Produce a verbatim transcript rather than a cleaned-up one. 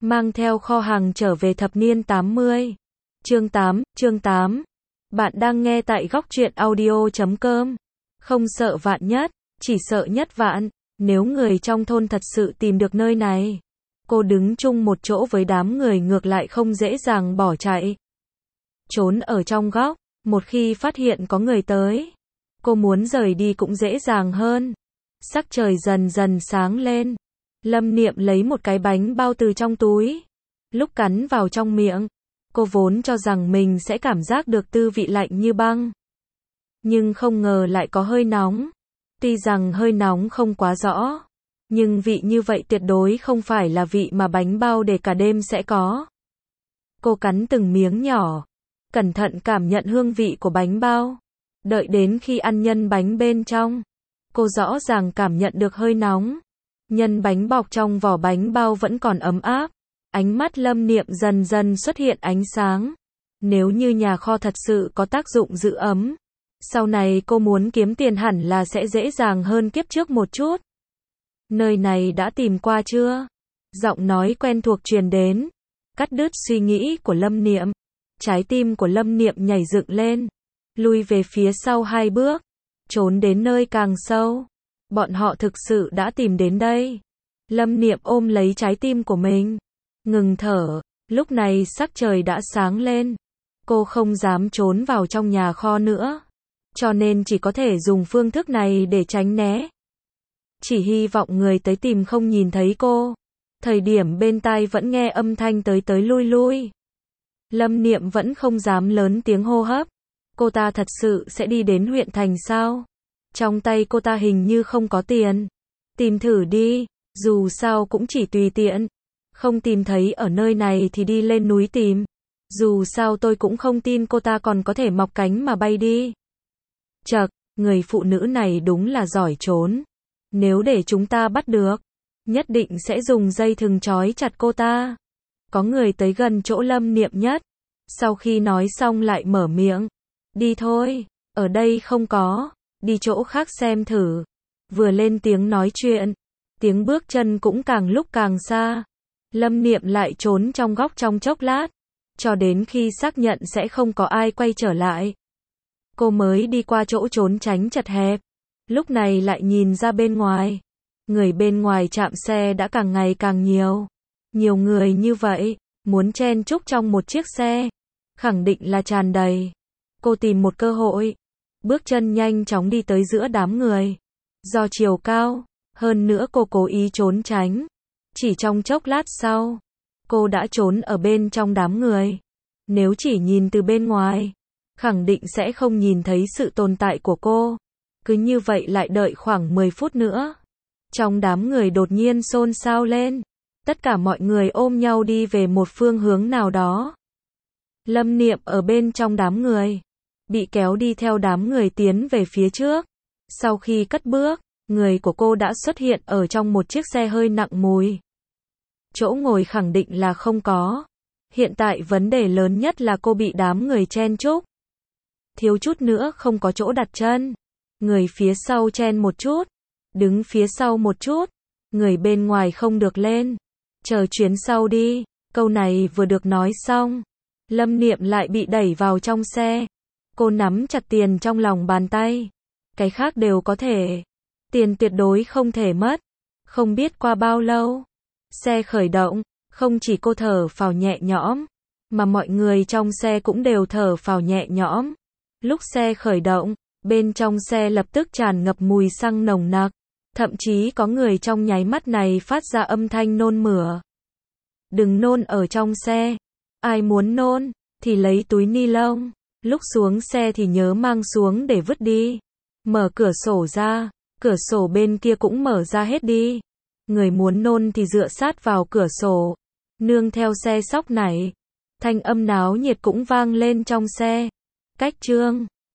mang theo kho hàng trở về thập niên tám mươi. Chương tám, chương tám. Bạn đang nghe tại góc truyện audio chấm com. Không sợ vạn nhất, chỉ sợ nhất vạn. Nếu người trong thôn thật sự tìm được nơi này, cô đứng chung một chỗ với đám người ngược lại không dễ dàng bỏ chạy. Trốn ở trong góc, một khi phát hiện có người tới, cô muốn rời đi cũng dễ dàng hơn. Sắc trời dần dần sáng lên. Lâm Niệm lấy một cái bánh bao từ trong túi. Lúc cắn vào trong miệng, cô vốn cho rằng mình sẽ cảm giác được tư vị lạnh như băng. Nhưng không ngờ lại có hơi nóng. Tuy rằng hơi nóng không quá rõ, nhưng vị như vậy tuyệt đối không phải là vị mà bánh bao để cả đêm sẽ có. Cô cắn từng miếng nhỏ, cẩn thận cảm nhận hương vị của bánh bao. Đợi đến khi ăn nhân bánh bên trong, cô rõ ràng cảm nhận được hơi nóng. Nhân bánh bọc trong vỏ bánh bao vẫn còn ấm áp. Ánh mắt Lâm Niệm dần dần xuất hiện ánh sáng. Nếu như nhà kho thật sự có tác dụng giữ ấm, sau này cô muốn kiếm tiền hẳn là sẽ dễ dàng hơn kiếp trước một chút. Nơi này đã tìm qua chưa? Giọng nói quen thuộc truyền đến, cắt đứt suy nghĩ của Lâm Niệm. Trái tim của Lâm Niệm nhảy dựng lên, lui về phía sau hai bước, trốn đến nơi càng sâu. Bọn họ thực sự đã tìm đến đây. Lâm Niệm ôm lấy trái tim của mình, ngừng thở. Lúc này sắc trời đã sáng lên. Cô không dám trốn vào trong nhà kho nữa, cho nên chỉ có thể dùng phương thức này để tránh né. Chỉ hy vọng người tới tìm không nhìn thấy cô. Thời điểm bên tai vẫn nghe âm thanh tới tới lui lui. Lâm Niệm vẫn không dám lớn tiếng hô hấp. Cô ta thật sự sẽ đi đến huyện thành sao? Trong tay cô ta hình như không có tiền. Tìm thử đi, dù sao cũng chỉ tùy tiện. Không tìm thấy ở nơi này thì đi lên núi tìm. Dù sao tôi cũng không tin cô ta còn có thể mọc cánh mà bay đi. Chậc, người phụ nữ này đúng là giỏi trốn. Nếu để chúng ta bắt được, nhất định sẽ dùng dây thừng trói chặt cô ta. Có người tới gần chỗ Lâm Niệm nhất. Sau khi nói xong lại mở miệng. Đi thôi, ở đây không có. Đi chỗ khác xem thử. Vừa lên tiếng nói chuyện, tiếng bước chân cũng càng lúc càng xa. Lâm Niệm lại trốn trong góc trong chốc lát, cho đến khi xác nhận sẽ không có ai quay trở lại, cô mới đi qua chỗ trốn tránh chật hẹp. Lúc này lại nhìn ra bên ngoài. Người bên ngoài trạm xe đã càng ngày càng nhiều. Nhiều người như vậy, muốn chen chúc trong một chiếc xe, khẳng định là tràn đầy. Cô tìm một cơ hội, bước chân nhanh chóng đi tới giữa đám người. Do chiều cao, hơn nữa cô cố ý trốn tránh. Chỉ trong chốc lát sau, cô đã trốn ở bên trong đám người. Nếu chỉ nhìn từ bên ngoài, khẳng định sẽ không nhìn thấy sự tồn tại của cô. Cứ như vậy lại đợi khoảng mười phút nữa. Trong đám người đột nhiên xôn xao lên. Tất cả mọi người ôm nhau đi về một phương hướng nào đó. Lâm Niệm ở bên trong đám người, bị kéo đi theo đám người tiến về phía trước. Sau khi cất bước, người của cô đã xuất hiện ở trong một chiếc xe hơi nặng mùi. Chỗ ngồi khẳng định là không có. Hiện tại vấn đề lớn nhất là cô bị đám người chen chúc. Thiếu chút nữa không có chỗ đặt chân. Người phía sau chen một chút, đứng phía sau một chút, người bên ngoài không được lên. Chờ chuyến sau đi. Câu này vừa được nói xong, Lâm Niệm lại bị đẩy vào trong xe. Cô nắm chặt tiền trong lòng bàn tay. Cái khác đều có thể. Tiền tuyệt đối không thể mất. Không biết qua bao lâu, xe khởi động. Không chỉ cô thở phào nhẹ nhõm, mà mọi người trong xe cũng đều thở phào nhẹ nhõm. Lúc xe khởi động, bên trong xe lập tức tràn ngập mùi xăng nồng nặc. Thậm chí có người trong nháy mắt này phát ra âm thanh nôn mửa. Đừng nôn ở trong xe. Ai muốn nôn, thì lấy túi ni lông. Lúc xuống xe thì nhớ mang xuống để vứt đi. Mở cửa sổ ra, cửa sổ bên kia cũng mở ra hết đi. Người muốn nôn thì dựa sát vào cửa sổ. Nương theo xe sóc này, thanh âm náo nhiệt cũng vang lên trong xe. Cách chương